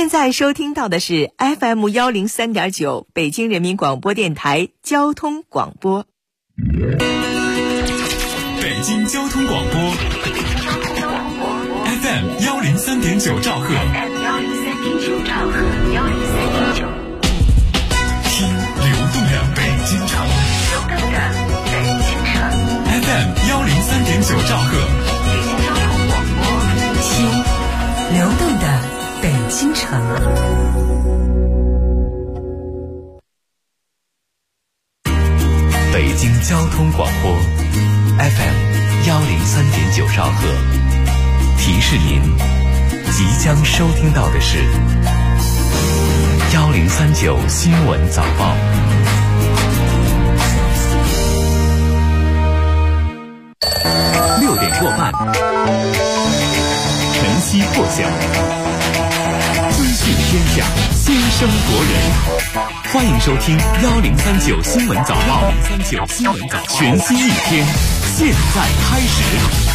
现在收听到的是 FM103.9 北京人民广播电台交通广播。 北京交通广播 FM103.9 兆赫，听流动的北京城FM103.9 兆赫， 听流动的北京城。 北京交通广播 FM103.9 兆赫，提示您即将收听到的是1039新闻早报。6点过半，晨曦破晓，资讯天下，先声夺人。欢迎收听1039新闻早报，1039新闻早报，全新一天，现在开始。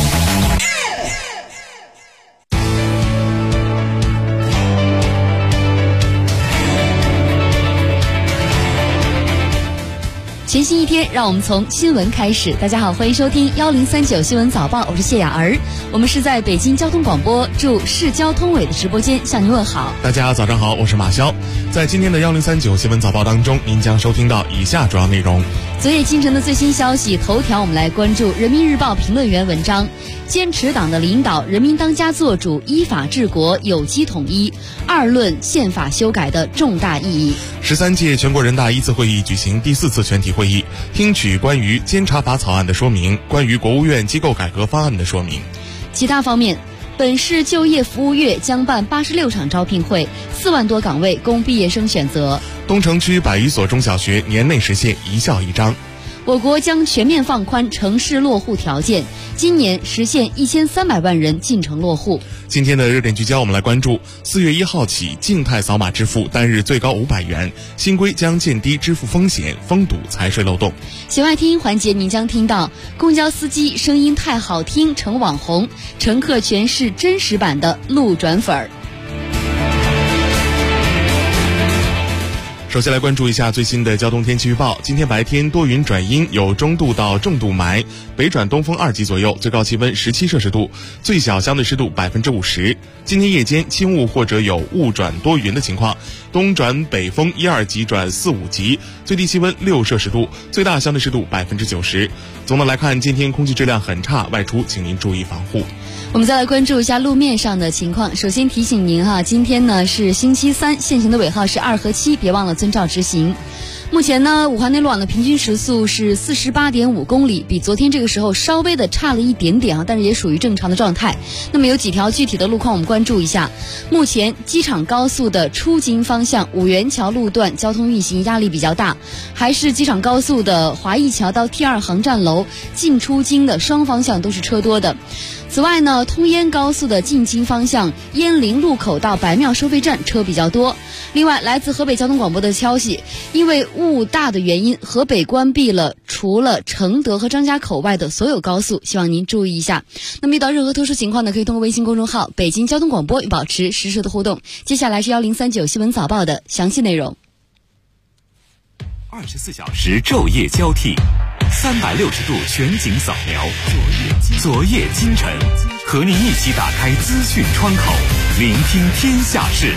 全新一天，让我们从新闻开始。大家好，欢迎收听1039新闻早报，我是谢雅儿。我们是在北京交通广播驻市交通委的直播间向您问好。 大家早上好，我是马潇。在今天的1039新闻早报当中，您将收听到以下主要内容。 昨夜今晨的最新消息，头条我们来关注人民日报评论员文章，坚持党的领导，人民当家作主，依法治国，有机统一，二论宪法修改的重大意义。 13届全国人大一次会议举行第4次全体会议，听取关于监察法草案的说明，关于国务院机构改革方案的说明。 其他方面，本市就业服务月将办86场招聘会，4万多岗位供毕业生选择。 东城区100余所中小学年内实现一校一张。 我国将全面放宽城市落户条件，今年实现1300万人进城落户。 今天的热点聚焦，我们来关注4月1号起，静态扫码支付单日最高500元，新规将降低支付风险，封堵财税漏洞。 喜欢听环节，您将听到公交司机声音太好听成网红，乘客全是真实版的路转粉儿。 首先来关注一下最新的交通天气预报。今天白天多云转阴，有中度到重度霾，北转东风2级左右，最高气温17摄氏度，最小相对湿度50%。今天夜间轻雾或者有雾转多云的情况，东转北风1、2级转4、5级，最低气温6摄氏度，最大相对湿度90%。总的来看，今天空气质量很差，外出请您注意防护。 我们再来关注一下路面上的情况。首先提醒您今天呢是星期三，限行的尾号是2和7，别忘了遵照执行。目前呢，五环内路网的平均时速是48.5公里，比昨天这个时候稍微的差了一点点但是也属于正常的状态。那么有几条具体的路况我们关注一下。目前机场高速的出京方向五元桥路段交通运行压力比较大，还是机场高速的华谊桥到 T2 航站楼进出京的双方向都是车多的。此外呢，通燕高速的进京方向燕陵路口到白庙收费站车比较多。另外，来自河北交通广播的消息，因为雾大的原因，河北关闭了除了承德和张家口外的所有高速，希望您注意一下。那么遇到任何特殊情况呢，可以通过微信公众号北京交通广播保持实时的互动。接下来是1039新闻早报的详细内容。 24小时昼夜交替，360度全景扫描，昨夜今晨，和您一起打开资讯窗口，聆听天下事。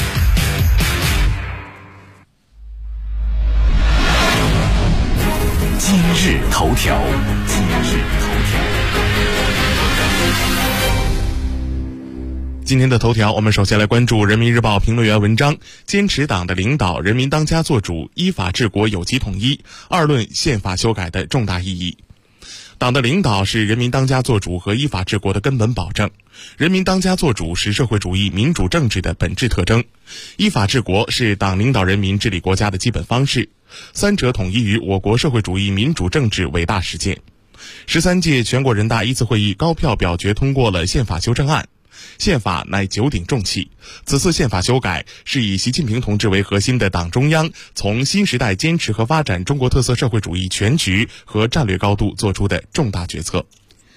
今日头条。 今天的头条，我们首先来关注人民日报评论员文章，坚持党的领导，人民当家作主，依法治国，有机统一，二论宪法修改的重大意义。党的领导是人民当家作主和依法治国的根本保证，人民当家作主是社会主义民主政治的本质特征，依法治国是党领导人民治理国家的基本方式，三者统一于我国社会主义民主政治伟大实践。13届全国人大一次会议高票表决通过了宪法修正案，宪法乃九鼎重器，此次宪法修改是以习近平同志为核心的党中央从新时代坚持和发展中国特色社会主义全局和战略高度做出的重大决策。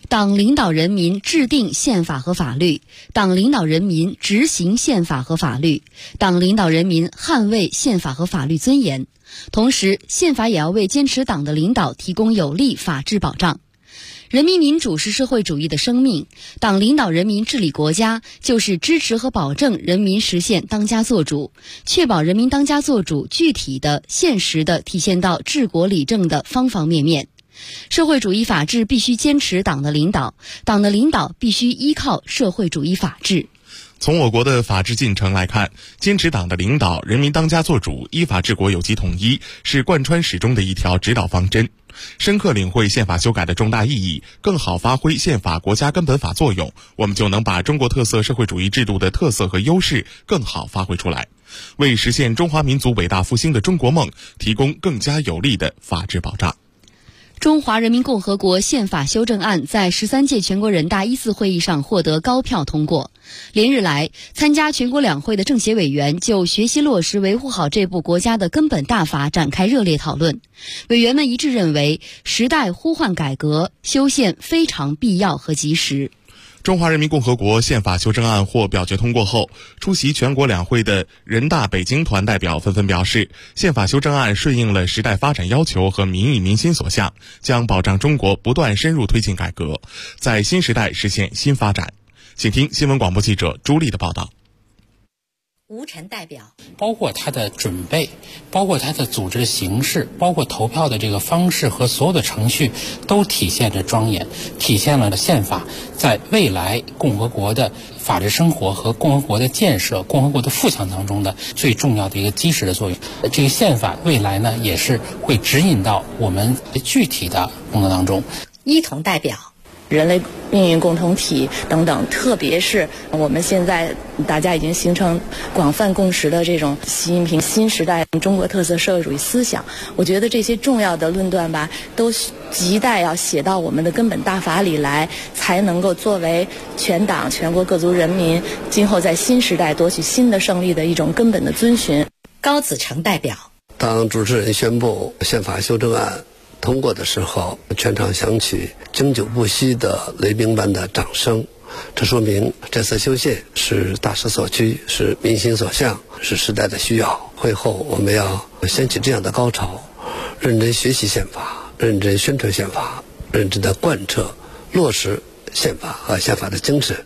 党领导人民制定宪法和法律，党领导人民执行宪法和法律，党领导人民捍卫宪法和法律尊严。同时，宪法也要为坚持党的领导提供有力法治保障。人民民主是社会主义的生命，党领导人民治理国家，就是支持和保证人民实现当家作主，确保人民当家作主具体的、现实的体现到治国理政的方方面面。社会主义法治必须坚持党的领导，党的领导必须依靠社会主义法治。 从我国的法治进程来看，坚持党的领导，人民当家作主，依法治国有机统一，是贯穿始终的一条指导方针。深刻领会宪法修改的重大意义，更好发挥宪法国家根本法作用，我们就能把中国特色社会主义制度的特色和优势更好发挥出来，为实现中华民族伟大复兴的中国梦提供更加有力的法治保障。 中华人民共和国宪法修正案在13届全国人大一次会议上获得高票通过。连日来，参加全国两会的政协委员就学习落实维护好这部国家的根本大法展开热烈讨论。委员们一致认为，时代呼唤改革，修宪非常必要和及时。 中华人民共和国宪法修正案获表决通过后，出席全国两会的人大北京团代表纷纷表示，宪法修正案顺应了时代发展要求和民意民心所向，将保障中国不断深入推进改革，在新时代实现新发展。请听新闻广播记者朱莉的报道。 无尘代表包括它的准备，包括它的组织形式，包括投票的这个方式和所有的程序，都体现着庄严，体现了宪法在未来共和国的法治生活和共和国的建设、共和国的富强当中的最重要的一个基石的作用。这个宪法未来呢，也是会指引到我们具体的工作当中。 一同代表人类命运共同体等等，特别是我们现在大家已经形成广泛共识的这种习近平新时代中国特色社会主义思想，我觉得这些重要的论断吧，都亟待要写到我们的根本大法里来，才能够作为全党全国各族人民今后在新时代夺取新的胜利的一种根本的遵循。 高子成代表， 当主持人宣布宪法修正案通过的时候，全场响起经久不息的雷鸣般的掌声，这说明这次修宪是大势所趋，是民心所向，是时代的需要。会后我们要掀起这样的高潮，认真学习宪法，认真宣传宪法，认真的贯彻落实宪法和宪法的精神。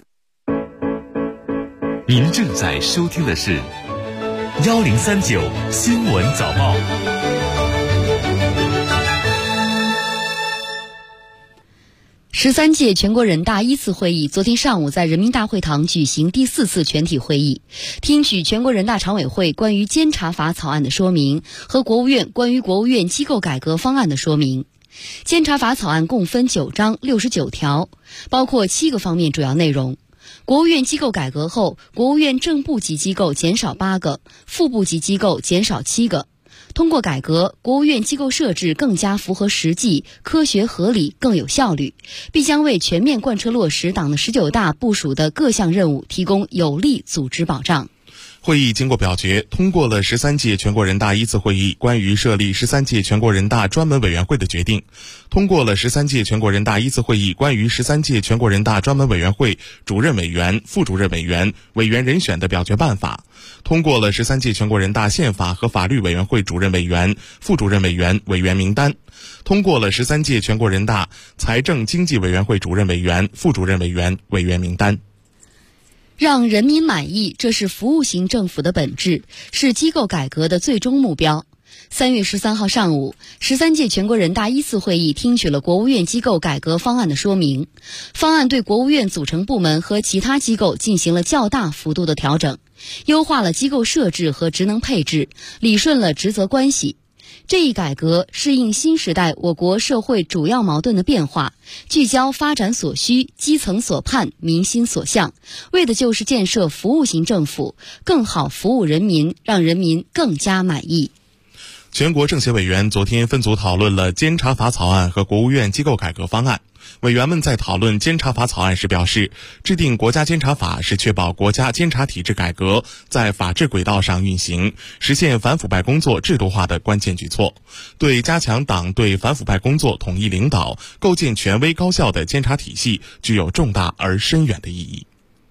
您正在收听的是1039新闻早报。 13届全国人大一次会议昨天上午在人民大会堂举行第4次全体会议，听取全国人大常委会关于监察法草案的说明和国务院关于国务院机构改革方案的说明。监察法草案共分9章69条，包括7个方面主要内容。国务院机构改革后，国务院正部级机构减少8个，副部级机构减少7个。通过改革，国务院机构设置更加符合实际、科学合理，更有效率，必将为全面贯彻落实党的19大部署的各项任务提供有力组织保障。 会议经过表决，通过了13届全国人大一次会议关于设立13届全国人大专门委员会的决定，通过了13届全国人大一次会议关于13届全国人大专门委员会主任委员、副主任委员、委员人选的表决办法，通过了13届全国人大宪法和法律委员会主任委员、副主任委员、委员名单，通过了13届全国人大财政经济委员会主任委员、副主任委员、委员名单。 让人民满意，这是服务型政府的本质，是机构改革的最终目标。3月13号上午，13届全国人大一次会议听取了国务院机构改革方案的说明。方案对国务院组成部门和其他机构进行了较大幅度的调整，优化了机构设置和职能配置，理顺了职责关系。这一改革适应新时代我国社会主要矛盾的变化，聚焦发展所需、基层所盼、民心所向，为的就是建设服务型政府，更好服务人民，让人民更加满意。 全国政协委员昨天分组讨论了监察法草案和国务院机构改革方案。 委员们在讨论监察法草案时表示，制定国家监察法是确保国家监察体制改革在法治轨道上运行，实现反腐败工作制度化的关键举措，对加强党对反腐败工作统一领导、构建权威高效的监察体系具有重大而深远的意义。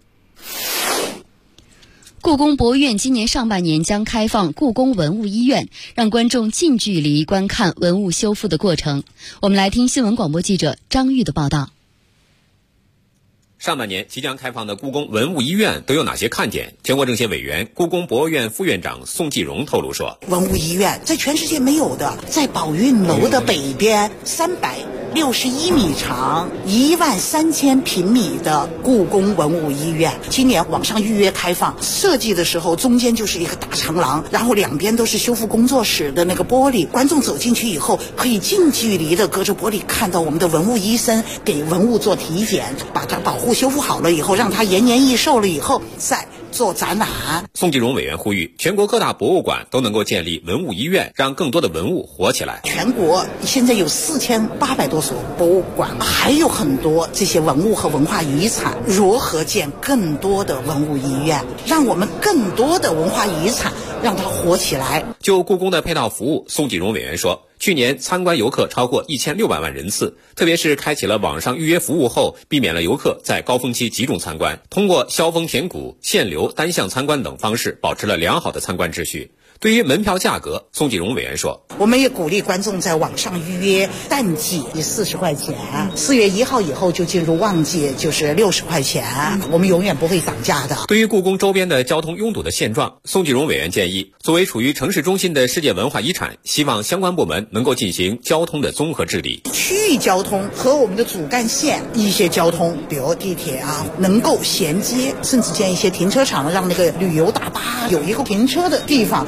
故宫博物院今年上半年将开放故宫文物医院，让观众近距离观看文物修复的过程。我们来听新闻广播记者张玉的报道。 上半年即将开放的故宫文物医院都有哪些看点？全国政协委员、故宫博物院副院长宋继荣透露说， 文物医院在全世界没有的，在宝运楼的北边361米长13000平米的故宫文物医院，今年网上预约开放。设计的时候中间就是一个大长廊，然后两边都是修复工作室的那个玻璃，观众走进去以后可以近距离的隔着玻璃看到我们的文物医生给文物做体检，把它保护修复好了以后，让它延年益寿了以后再做展览。 宋继荣委员呼吁全国各大博物馆都能够建立文物医院，让更多的文物活起来。 全国现在有4800多所博物馆，还有很多这些文物和文化遗产，如何建更多的文物医院，让我们更多的文化遗产让它活起来。 就故宫的配套服务，宋继荣委员说，去年参观游客超过1600万人次，特别是开启了网上预约服务后，避免了游客在高峰期集中参观，通过消峰填谷、限流、单向参观等方式，保持了良好的参观秩序。对于门票价格，宋继荣委员说， 我们也鼓励观众在网上预约，淡季40块钱，4月1号以后就进入旺季，就是60块钱，我们永远不会涨价的。 对于故宫周边的交通拥堵的现状，宋继荣委员建议，作为处于城市中心的世界文化遗产，希望相关部门能够进行交通的综合治理。 区域交通和我们的主干线一些交通，比如地铁啊，能够衔接，甚至建一些停车场，让那个旅游大巴有一个停车的地方。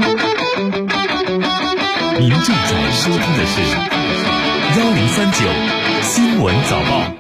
您正在收听的是1039新闻早报。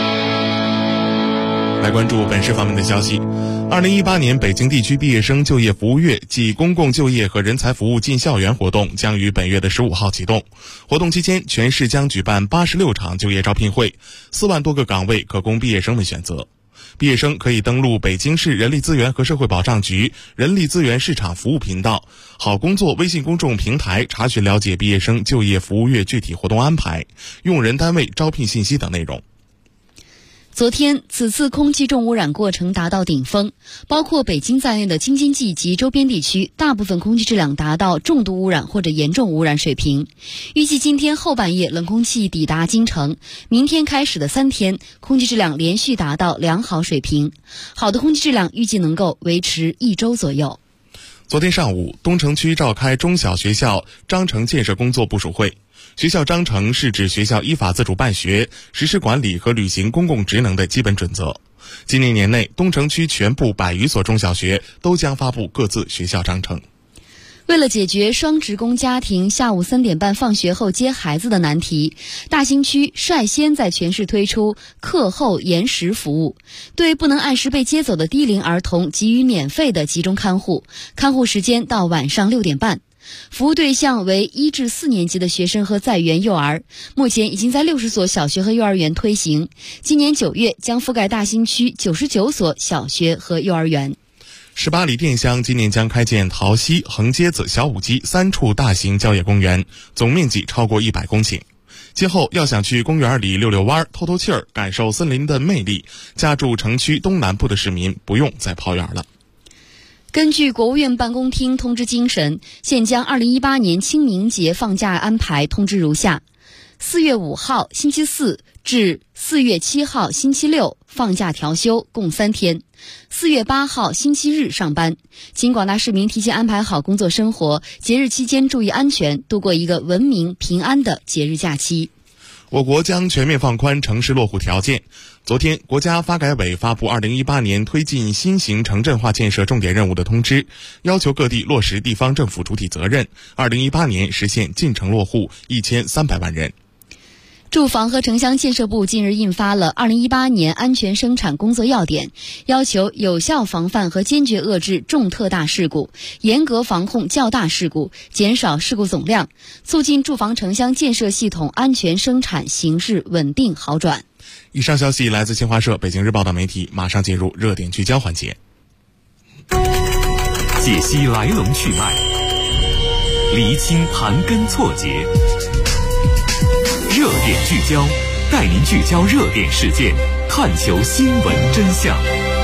来关注本市方面的消息。2018年北京地区毕业生就业服务月暨公共就业和人才服务进校园活动将于本月的15号启动。活动期间，全市将举办86场就业招聘会，4万多个岗位可供毕业生们选择。毕业生可以登录北京市人力资源和社会保障局人力资源市场服务频道、好工作微信公众平台查询了解毕业生就业服务月具体活动安排、用人单位招聘信息等内容。 昨天，此次空气重污染过程达到顶峰，包括北京在内的京津冀及周边地区，大部分空气质量达到重度污染或者严重污染水平。预计今天后半夜冷空气抵达京城，明天开始的3天，空气质量连续达到良好水平。好的空气质量预计能够维持1周左右。 昨天上午，东城区召开中小学校章程建设工作部署会。学校章程是指学校依法自主办学、实施管理和履行公共职能的基本准则。今年年内，东城区全部100余所中小学都将发布各自学校章程。 为了解决双职工家庭下午3点半放学后接孩子的难题，大兴区率先在全市推出课后延时服务，对不能按时被接走的低龄儿童给予免费的集中看护，看护时间到晚上6点半。服务对象为1至4年级的学生和在园幼儿，目前已经在60所小学和幼儿园推行，今年9月将覆盖大兴区99所小学和幼儿园。 18里店乡今年将开建桃溪、横街子、小武基3处大型郊野公园，总面积超过100公顷。今后要想去公园里溜溜弯、透透气儿，感受森林的魅力，家住城区东南部的市民不用再跑远了。 根据国务院办公厅通知精神，现将2018年清明节放假安排通知如下：4月5号星期四至4月7号星期六放假调休，共3天；4月8号星期日上班。请广大市民提前安排好工作生活，节日期间注意安全，度过一个文明平安的节日假期。 我国将全面放宽城市落户条件。昨天，国家发改委发布2018年推进新型城镇化建设重点任务的通知，要求各地落实地方政府主体责任，2018年实现进城落户1300万人。 住房和城乡建设部近日印发了2018年安全生产工作要点，要求有效防范和坚决遏制重特大事故，严格防控较大事故，减少事故总量，促进住房城乡建设系统安全生产形势稳定好转。 以上消息来自新华社、北京日报等媒体，马上进入热点聚焦环节。 解析来龙去脉，厘清盘根错节，热点聚焦，带您聚焦热点事件，探求新闻真相。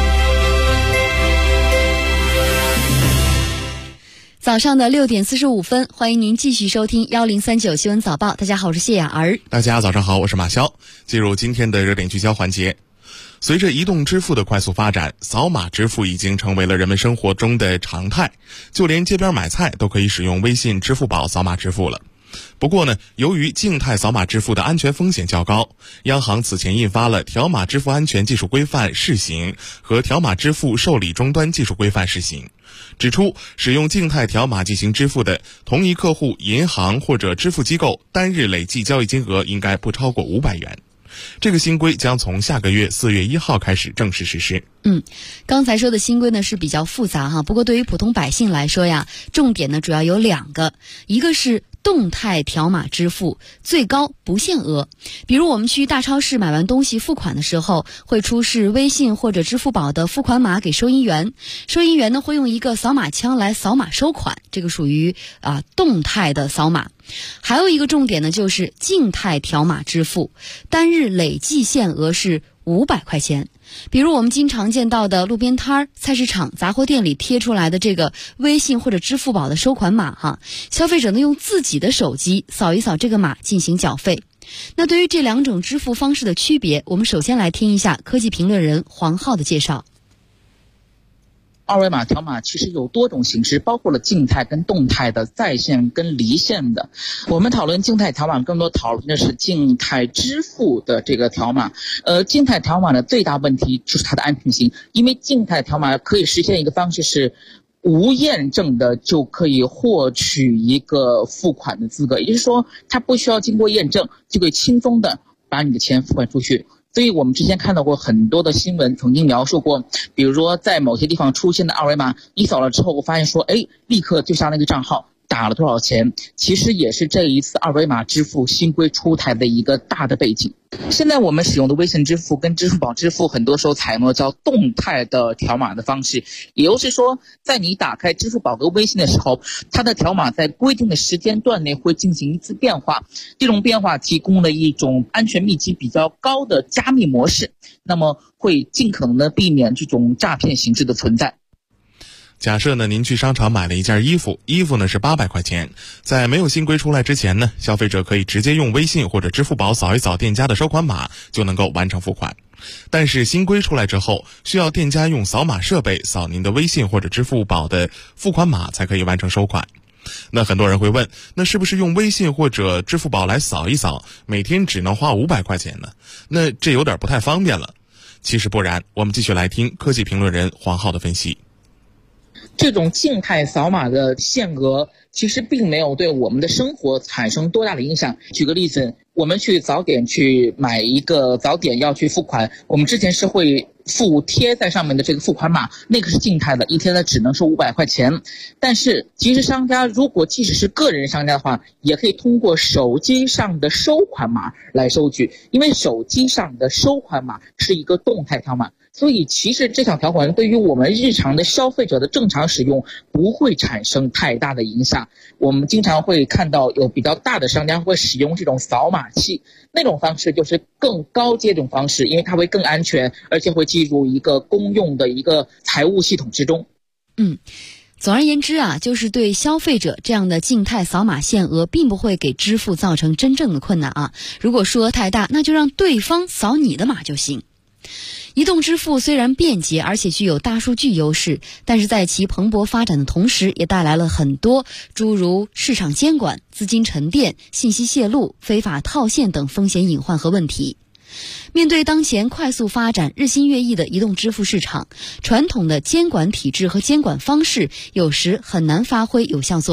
早上的6点45分，欢迎您继续收听1039新闻早报。大家好，我是谢雅儿。 大家早上好，我是马潇。进入今天的热点聚焦环节。随着移动支付的快速发展，扫码支付已经成为了人们生活中的常态，就连街边买菜都可以使用微信、支付宝扫码支付了。不过呢，由于静态扫码支付的安全风险较高，央行此前印发了《条码支付安全技术规范（试行）》和《条码支付受理终端技术规范（试行》》，指出使用静态条码进行支付的同一客户银行或者支付机构单日累计交易金额应该不超过500元。这个新规将从下个月4月1号开始正式实施。 刚才说的新规呢是比较复杂哈，不过对于普通百姓来说呀，重点呢主要有2个，一个是动态条码支付，最高不限额。比如我们去大超市买完东西付款的时候，会出示微信或者支付宝的付款码给收银员，收银员呢会用一个扫码枪来扫码收款，这个属于动态的扫码。还有一个重点呢就是静态条码支付，单日累计限额是500块钱。比如我们经常见到的路边摊、菜市场、杂货店里贴出来的这个微信或者支付宝的收款码哈，消费者呢用自己的手机扫一扫这个码进行缴费。那对于这2种支付方式的区别，我们首先来听一下科技评论人黄浩的介绍。 二维码条码其实有多种形式，包括了静态跟动态的，在线跟离线的。我们讨论静态条码，更多讨论的是静态支付的这个条码。静态条码的最大问题就是它的安全性，因为静态条码可以实现一个方式是无验证的就可以获取一个付款的资格，也就是说它不需要经过验证就可以轻松的把你的钱付款出去。所以我们之前看到过很多的新闻曾经描述过，比如说在某些地方出现的二维码，你扫了之后我发现说立刻就向那个账号打了多少钱，其实也是这一次二维码支付新规出台的一个大的背景。现在我们使用的微信支付跟支付宝支付很多时候采用了叫动态的条码的方式，也就是说在你打开支付宝和微信的时候，它的条码在规定的时间段内会进行一次变化，这种变化提供了一种安全密集比较高的加密模式，那么会尽可能的避免这种诈骗形式的存在。 假设呢，您去商场买了一件衣服呢是800块钱，在没有新规出来之前呢，消费者可以直接用微信或者支付宝扫一扫店家的收款码就能够完成付款。但是新规出来之后，需要店家用扫码设备扫您的微信或者支付宝的付款码才可以完成收款。那很多人会问，那是不是用微信或者支付宝来扫一扫，每天只能花500块钱呢？那这有点不太方便了。其实不然，我们继续来听科技评论人黄浩的分析。 这种静态扫码的限额其实并没有对我们的生活产生多大的影响。举个例子，我们去早点去买一个早点要去付款，我们之前是会贴在上面的这个付款码，那个是静态的，一天呢只能收500块钱。但是其实商家如果即使是个人商家的话，也可以通过手机上的收款码来收取，因为手机上的收款码是一个动态条码，所以其实这项条款对于我们日常的消费者的正常使用不会产生太大的影响。我们经常会看到有比较大的商家会使用这种扫码器，那种方式就是更高阶这种方式，因为它会更安全，而且会进入一个公用的一个财务系统之中。 总而言之啊，就是对消费者这样的静态扫码限额并不会给支付造成真正的困难啊。如果数额太大，那就让对方扫你的码就行。移动支付虽然便捷，而且具有大数据优势，但是在其蓬勃发展的同时，也带来了很多诸如市场监管、资金沉淀、信息泄露、非法套现等风险隐患和问题。面对当前快速发展、日新月异的移动支付市场，传统的监管体制和监管方式有时很难发挥有效作用。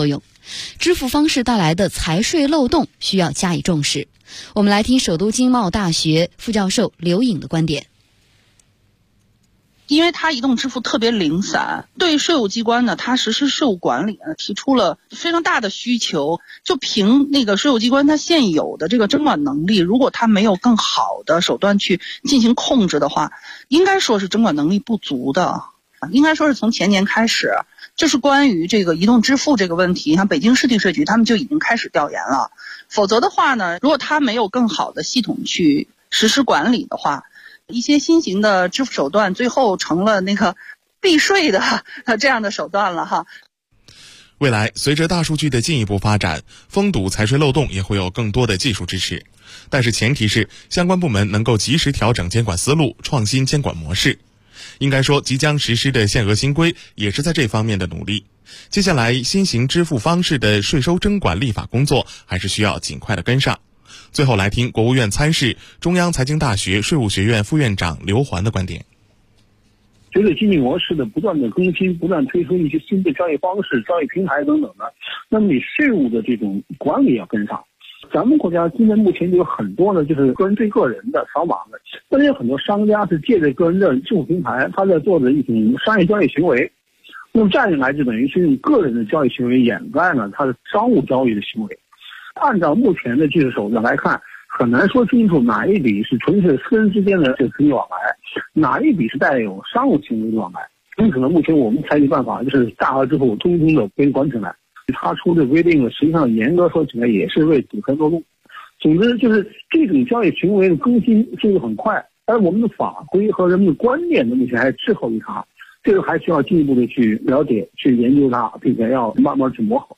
支付方式带来的财税漏洞需要加以重视。我们来听首都经贸大学副教授刘颖的观点。 因为它移动支付特别零散，对税务机关呢，它实施税务管理呢提出了非常大的需求。就凭那个税务机关它现有的这个侦管能力，如果它没有更好的手段去进行控制的话，应该说是侦管能力不足的。应该说是从前年开始，就是关于这个移动支付这个问题，像北京市地税局他们就已经开始调研了。否则的话呢，如果它没有更好的系统去实施管理的话，一些新型的支付手段最后成了那个避税的这样的手段了哈。 未来随着大数据的进一步发展，封堵财税漏洞也会有更多的技术支持，但是前提是相关部门能够及时调整监管思路，创新监管模式。应该说，即将实施的限额新规也是在这方面的努力。接下来新型支付方式的税收征管立法工作还是需要尽快的跟上。最后来听国务院参事、中央财经大学税务学院副院长刘环的观点。 随着经济模式的不断的更新，不断推出一些新的交易方式、交易平台等等的，那么你税务的这种管理要跟上。咱们国家今天目前就有很多呢，就是个人对个人的扫码的，但是有很多商家是借着个人的支付平台，他在做的一种商业交易行为。那么这样一来，就等于是用个人的交易行为掩盖了他的商务交易的行为。按照目前的技术手段来看，很难说清楚哪一笔是纯粹私人之间的这个经济往来，哪一笔是带有商务行为的往来。因此呢，目前我们采取办法就是大额支付通通的给管起来。他出的规定呢，实际上严格说起来也是为堵塞漏洞。总之就是这种交易行为的更新速度很快，而我们的法规和人们的观念呢，目前还滞后于它，这个还需要进一步的去了解、去研究它，并且要慢慢去磨合。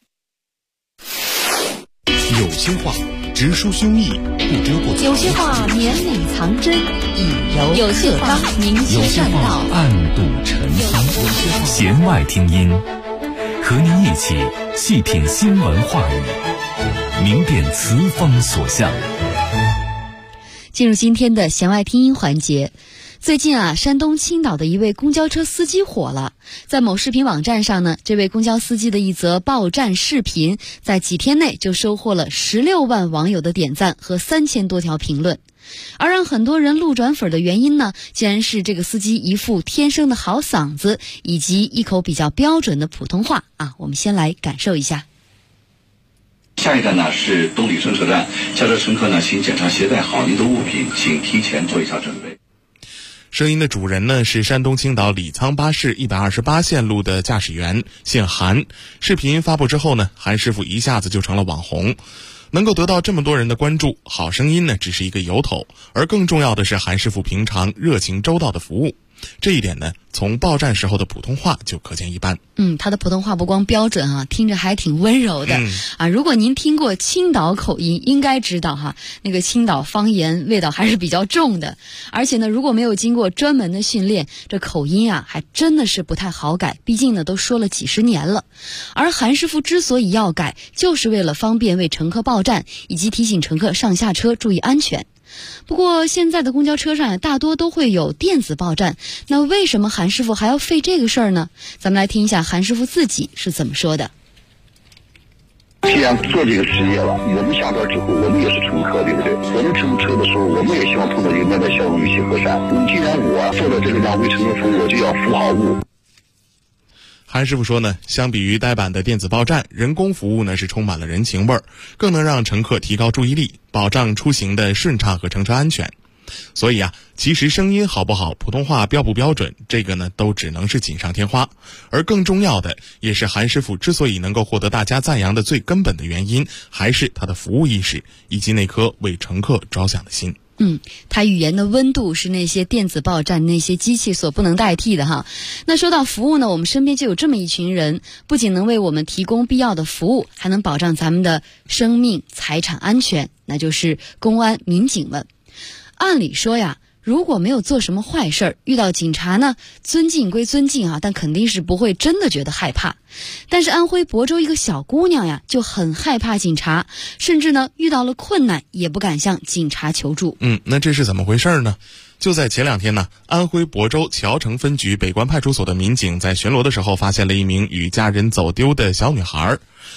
有些话直抒胸臆，不遮不藏； 有些话绵里藏针，以柔有些话明有些话暗度陈仓。弦外听音，和您一起细品新闻话语，明辨词风所向。 进入今天的弦外听音环节。最近山东青岛的一位公交车司机火了。在某视频网站上呢，这位公交司机的一则报站视频，在几天内就收获了16万网友的点赞和3000多条评论。而让很多人路转粉的原因呢，竟然是这个司机一副天生的好嗓子，以及一口比较标准的普通话我们先来感受一下。 下一站呢是东里生车站，下车乘客呢，请检查携带好您的物品，请提前做一下准备。 声音的主人呢是山东青岛李沧巴市128线路的驾驶员，姓韩。视频发布之后呢，韩师傅一下子就成了网红。能够得到这么多人的关注，好声音呢只是一个由头，而更重要的是韩师傅平常热情周到的服务。这一点呢，从报站时候的普通话就可见一斑。 他的普通话不光标准听着还挺温柔的如果您听过青岛口音，应该知道那个青岛方言味道还是比较重的。而且呢，如果没有经过专门的训练，这口音还真的是不太好改，毕竟呢都说了几十年了。而韩师傅之所以要改，就是为了方便为乘客报站，以及提醒乘客上下车注意安全。不过现在的公交车上大多都会有电子报站，那为什么韩师傅还要费这个事儿呢？咱们来听一下韩师傅自己是怎么说的。 既然做这个职业了，我们下班之后，我们也是乘客，对不对？我们乘车的时候，我们也希望碰到一个面带笑容、语气和善。既然我做了这个让为乘客服务，我就要服好务。 韩师傅说呢，相比于呆板的电子报站，人工服务呢是充满了人情味儿，更能让乘客提高注意力，保障出行的顺畅和乘车安全。所以其实声音好不好，普通话标不标准，这个呢都只能是锦上添花。而更重要的，也是韩师傅之所以能够获得大家赞扬的最根本的原因，还是他的服务意识以及那颗为乘客着想的心。 他语言的温度是那些电子报站、那些机器所不能代替的那说到服务呢，我们身边就有这么一群人，不仅能为我们提供必要的服务，还能保障咱们的生命财产安全，那就是公安民警们。按理说如果没有做什么坏事儿，遇到警察呢，尊敬归尊敬但肯定是不会真的觉得害怕。但是安徽亳州一个小姑娘就很害怕警察，甚至呢遇到了困难也不敢向警察求助。 那这是怎么回事呢？就在前2天呢，安徽亳州谯城分局北关派出所的民警在巡逻的时候，发现了一名与家人走丢的小女孩。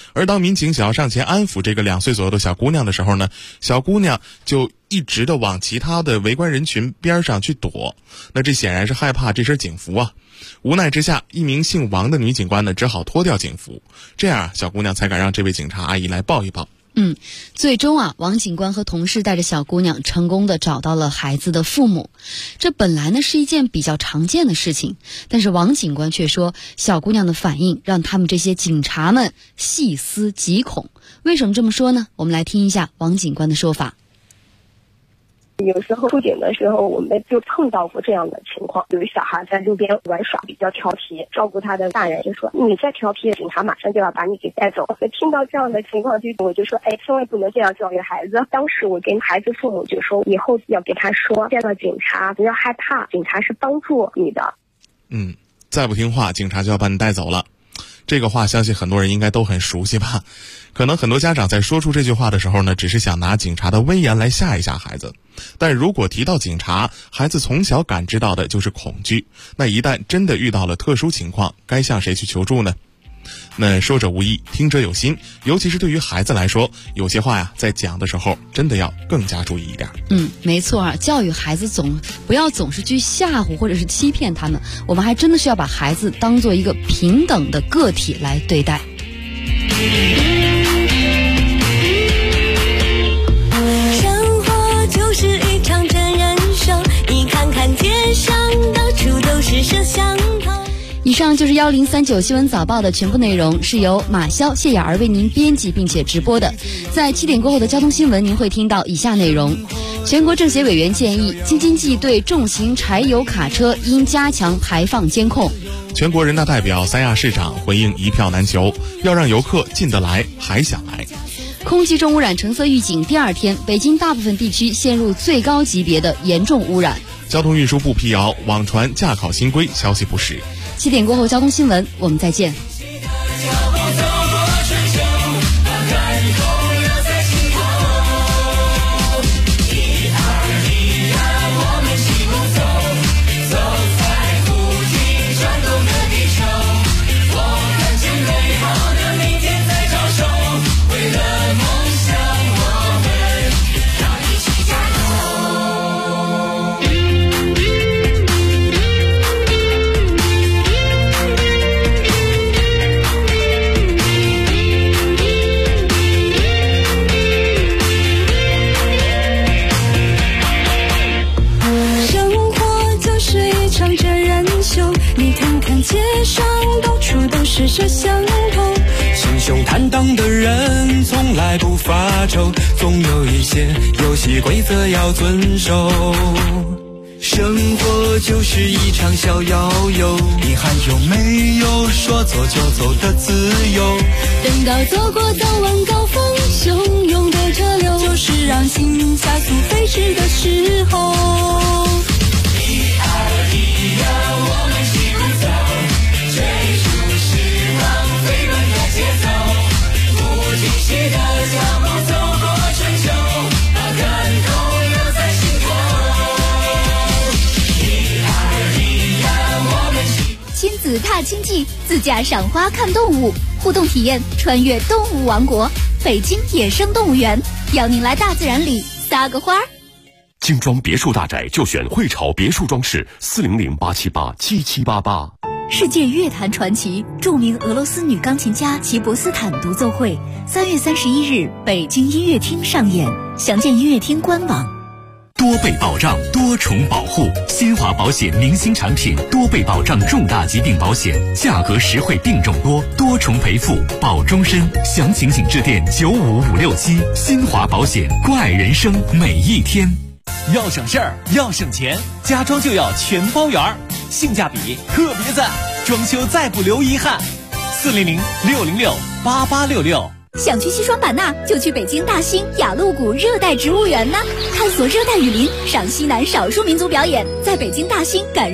而当民警想要上前安抚这个2岁左右的小姑娘的时候呢，小姑娘就一直的往其他的围观人群边上去躲。那这显然是害怕这身警服啊。无奈之下，一名姓王的女警官呢只好脱掉警服，这样啊，小姑娘才敢让这位警察阿姨来抱一抱。 最终啊，王警官和同事带着小姑娘成功的找到了孩子的父母。这本来呢是一件比较常见的事情，但是王警官却说，小姑娘的反应让他们这些警察们细思极恐。为什么这么说呢？我们来听一下王警官的说法。 有时候出警的时候，我们就碰到过这样的情况，有小孩在路边玩耍，比较调皮，照顾他的大人就说你再调皮，警察马上就要把你给带走。听到这样的情况，我就说千万不能这样教育孩子。当时我跟孩子父母就说，以后要给他说，见到警察不要害怕，警察是帮助你的。 再不听话，警察就要把你带走了。这个话相信很多人应该都很熟悉吧。可能很多家长在说出这句话的时候呢，只是想拿警察的威严来吓一吓孩子。但如果提到警察，孩子从小感知到的就是恐惧，那一旦真的遇到了特殊情况，该向谁去求助呢？那说者无意，听者有心，尤其是对于孩子来说，有些话呀，在讲的时候真的要更加注意一点。 没错啊，教育孩子不要总是去吓唬或者是欺骗他们，我们还真的需要把孩子当做一个平等的个体来对待。 生活就是一场真人秀，你看看街上到处都是摄像头。 以上就是1039新闻早报的全部内容，是由马潇、谢雅儿为您编辑并且直播的。在7点过后的交通新闻，您会听到以下内容：全国政协委员建议，京津冀对重型柴油卡车应加强排放监控。 全国人大代表、三亚市长回应一票难求，要让游客进得来还想来。 空气重污染橙色预警第2天，北京大部分地区陷入最高级别的严重污染。 交通运输部辟谣，网传驾考新规消息不实。 7点过后交通新闻，我们再见。 街上到处都是摄像头， 心胸坦荡的人从来不发愁，总有一些游戏规则要遵守。生活就是一场小摇游，你还有没有说走就走的自由？ 等到走过早晚高峰，汹涌的车流，就是让心加速飞驰的时候。我们齐鼓走，追逐时光飞奔的节奏，不停息的脚步走过春秋，把感动留在心头。我们亲子踏经济，自驾赏花看动物，互动体验穿越动物王国，北京野生动物园，邀您来大自然里撒个花。 精装别墅大宅就选汇潮别墅装饰，400-878-7788。 世界乐坛传奇，著名俄罗斯女钢琴家齐博斯坦独奏会，3月31日北京音乐厅上演，详见音乐厅官网。 多倍保障，多重保护，新华保险明星产品，多倍保障重大疾病保险，价格实惠，病种多，多重赔付，保终身。详情请致电95567。新华保险，关爱人生每一天。 要省事儿，要省钱，家装就要全包圆，性价比特别赞，装修再不留遗憾。400-606-8866。 想去西双版纳，就去北京大兴雅鹿谷热带植物园呢，探索热带雨林，赏西南少数民族表演，在北京大兴感